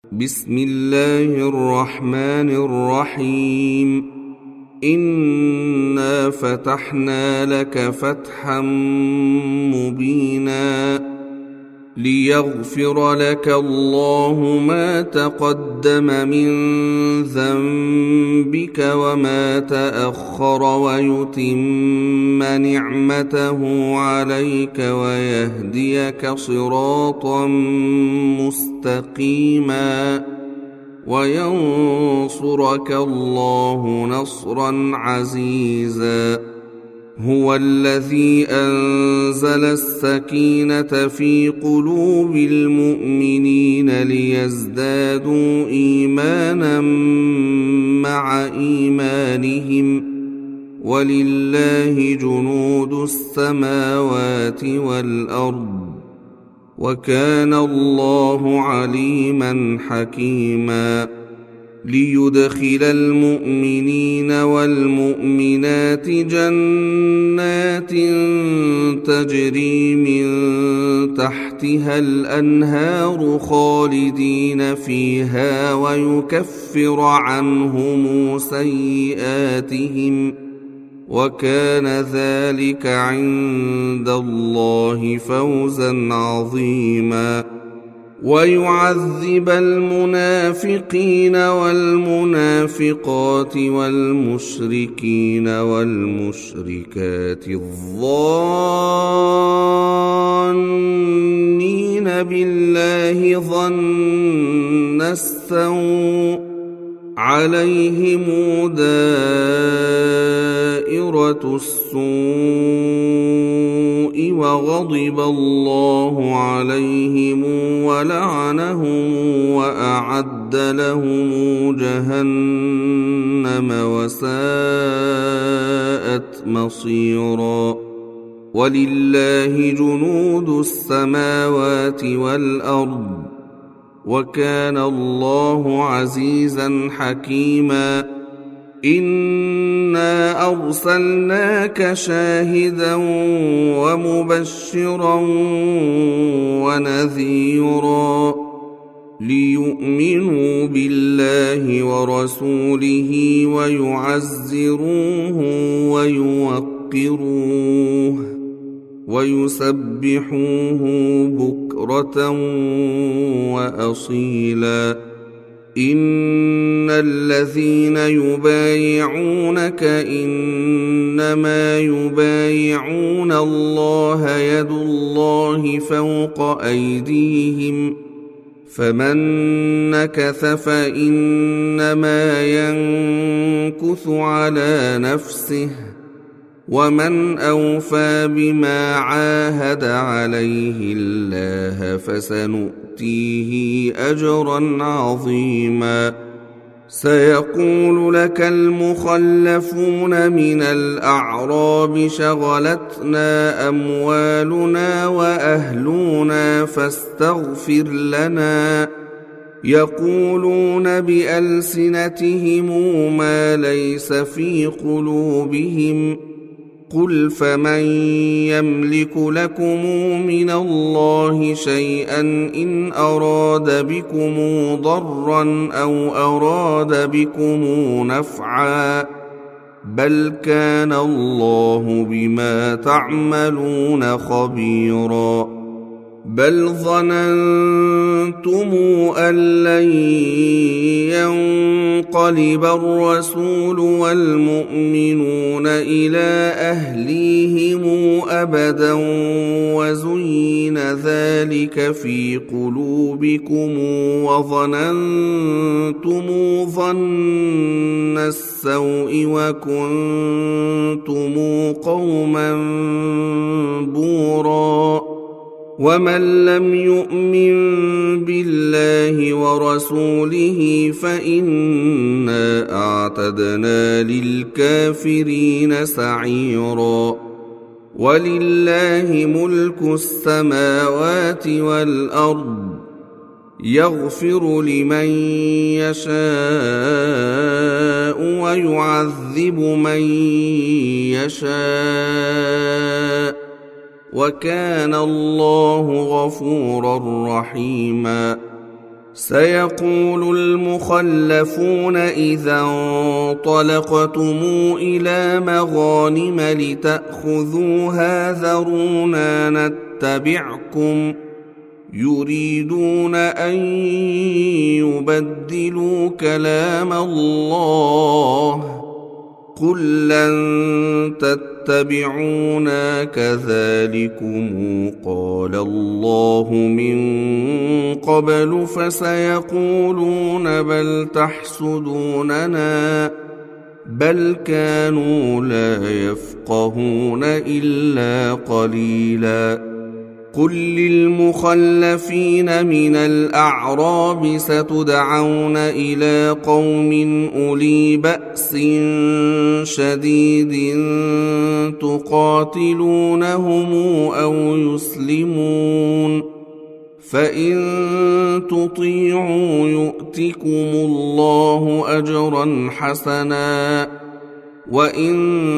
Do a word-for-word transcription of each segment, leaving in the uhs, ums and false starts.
بسم الله الرحمن الرحيم إنا فتحنا لك فتحا مبينا ليغفر لك الله ما تقدم من ذنبك وما تأخر ويتم نعمته عليك ويهديك صراطا مستقيما وينصرك الله نصرا عزيزا. هو الذي أنزل السكينة في قلوب المؤمنين ليزدادوا إيمانا مع إيمانهم ولله جنود السماوات والأرض وكان الله عليما حكيما. ليدخل المؤمنين والمؤمنات جنات تجري من تحتها الأنهار خالدين فيها ويكفر عنهم سيئاتهم وكان ذلك عند الله فوزا عظيما. ويعذب المنافقين والمنافقات والمشركين والمشركات الظانين بالله ظن السوء عليهم دائرة السوء وغضب الله عليهم ولعنهم وأعد لهم جهنم وساءت مصيرا. ولله جنود السماوات والأرض وكان الله عزيزا حكيما. إنا أرسلناك شاهدا ومبشرا ونذيرا ليؤمنوا بالله ورسوله ويعزروه ويوقروه ويسبحوه بكرة وأصيلا. إن الذين يبايعونك إنما يبايعون الله يد الله فوق أيديهم فمن نكث فإنما ينكث على نفسه ومن أوفى بما عاهد عليه الله فسنؤتيه أجرا عظيما. سيقول لك المخلفون من الأعراب شغلتنا أموالنا وأهلنا فاستغفر لنا يقولون بألسنتهم ما ليس في قلوبهم قل فمن يملك لكم من الله شيئا إن أراد بكم ضرا أو أراد بكم نفعا بل كان الله بما تعملون خبيرا. بل ظننتم أن لن ينقلب الرسول والمؤمنون إلى أهليهم أبدا وزين ذلك في قلوبكم وظننتم ظن السوء وكنتم قوما بورا. ومن لم يؤمن بالله ورسوله فإنا أعتدنا للكافرين سعيرا. ولله ملك السماوات والأرض يغفر لمن يشاء ويعذب من يشاء وكان الله غفورا رحيما. سيقول المخلفون إذا انطلقتم إلى مغانم لتأخذوها ذرونا نتبعكم يريدون أن يبدلوا كلام الله قل لن تتبعونا كذلكم قال الله من قبل فسيقولون بل تحسدوننا بل كانوا لا يفقهون إلا قليلا قل للمخلفين من الأعراب ستدعون إلى قوم أولي بأس شديد تقاتلونهم أو يسلمون فإن تطيعوا يؤتكم الله أجرا حسنا وإن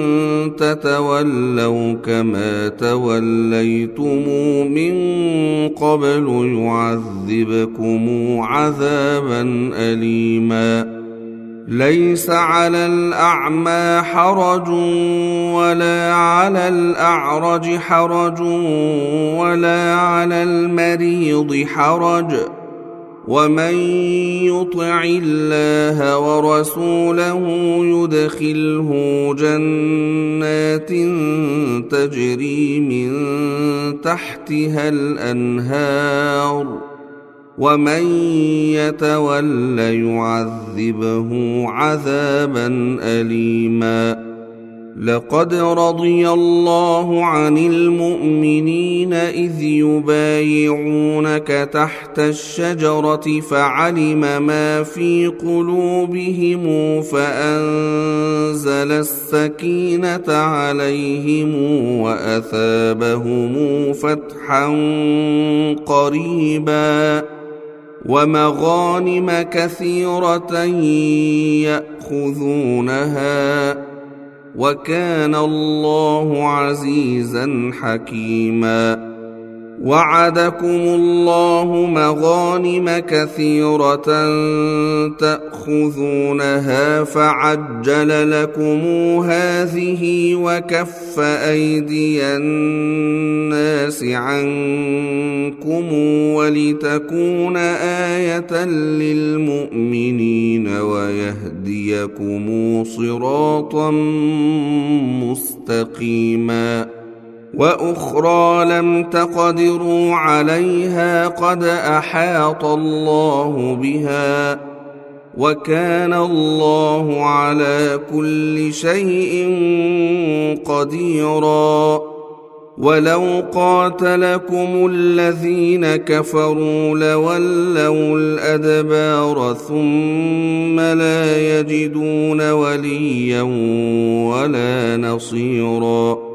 تتولوا كما توليتم من قبل يعذبكم عذابا أليما ليس على الأعمى حرج ولا على الأعرج حرج ولا على المريض حرج ومن يطع الله ورسوله يدخله جنات تجري من تحتها الأنهار ومن يتول يعذبه عذابا أليما لقد رضي الله عن المؤمنين إذ يبايعونك تحت الشجرة فعلم ما في قلوبهم فأنزل السكينة عليهم وأثابهم فتحا قريبا ومغانم كثيرة يأخذونها وكان الله عزيزا حكيما وعدكم الله مغانم كثيرة تأخذونها فعجل لكم هذه وكف أيدي الناس عنكم ولتكون آية للمؤمنين ويهديكم صراطا مستقيما وأخرى لم تقدروا عليها قد أحاط الله بها وكان الله على كل شيء قديرا ولو قاتلكم الذين كفروا لولوا الأدبار ثم لا يجدون وليا ولا نصيرا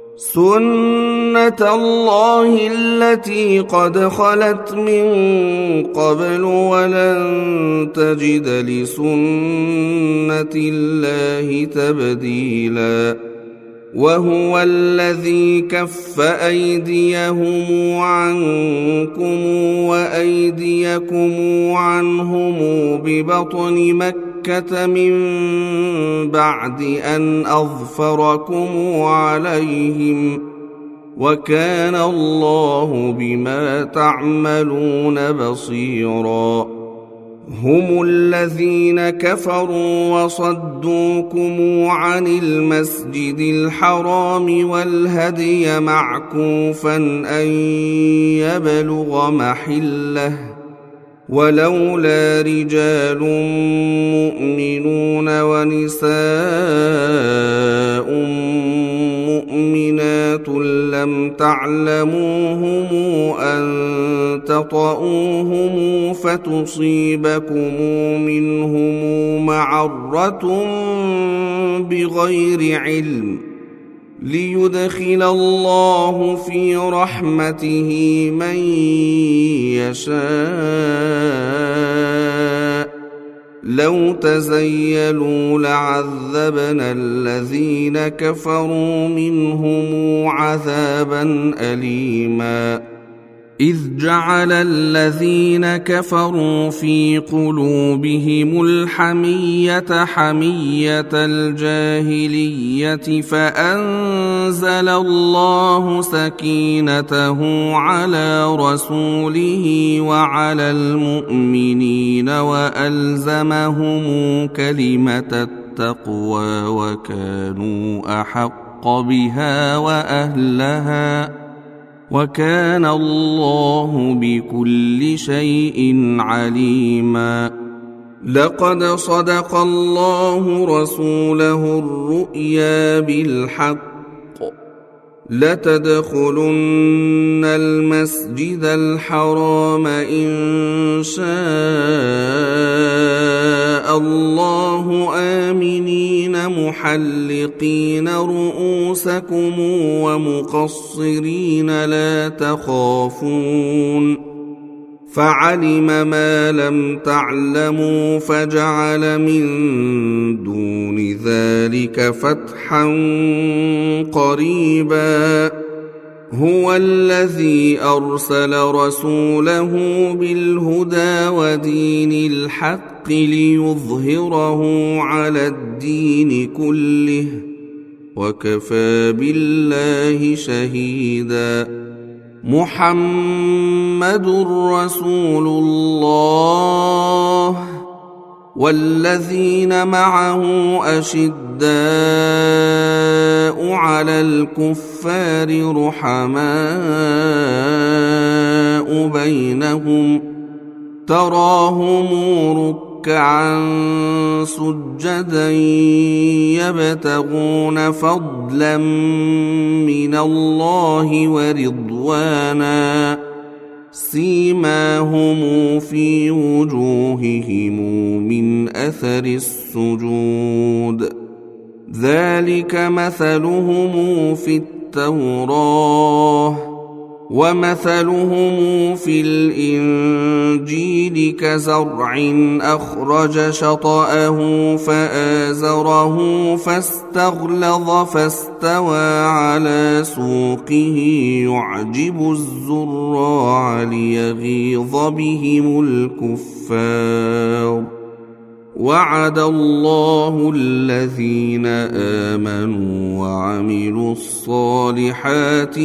سنة الله التي قد خلت من قبل ولن تجد لسنة الله تبديلا وهو الذي كف أيديهم عنكم وأيديكم عنهم ببطن مكة من بعد أن أظفركم عليهم وكان الله بما تعملون بصيرا هم الذين كفروا وصدوكم عن المسجد الحرام والهدي معكوفا أن يبلغ محله ولولا رجال مؤمنون ونساء مؤمنات لم تعلموهم أن تطؤوهم فتصيبكم منهم معرة بغير علم ليدخل الله في رحمته من يشاء لو تزيلوا لعذبنا الذين كفروا منهم عذابا أليما إذ جعل الذين كفروا في قلوبهم الحمية حمية الجاهلية فأنزل الله سكينته على رسوله وعلى المؤمنين وألزمهم كلمة التقوى وكانوا أحق بها وأهلها وكان الله بكل شيء عليما. لقد صدق الله رسوله الرؤيا بالحق لتدخلن المسجد الحرام إن شاء الله آمنين محلقين رؤوسكم ومقصرين لا تخافون فعلم ما لم تعلموا فجعل من دون ذلك فتحا قريبا. هو الذي أرسل رسوله بالهدى ودين الحق ليظهره على الدين كله وكفى بالله شهيدا. محمد رسول الله والذين معه أشداء على الكفار رحماء بينهم تراهم ركعا سجدا يبتغون فضلا من الله ورضوانا سيماهم في وجوههم من أثر السجود ذلك مثلهم في التوراة ومثلهم في الإنجيل كزرع أخرج شطأه فآزره فاستغلظ فاستوى على سوقه يعجب الزراع ليغيظ بهم الكفار. وعد الله الذين آمنوا وعملوا الصالحات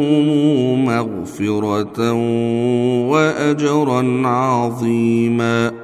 منهم مغفرة وأجرا عظيما.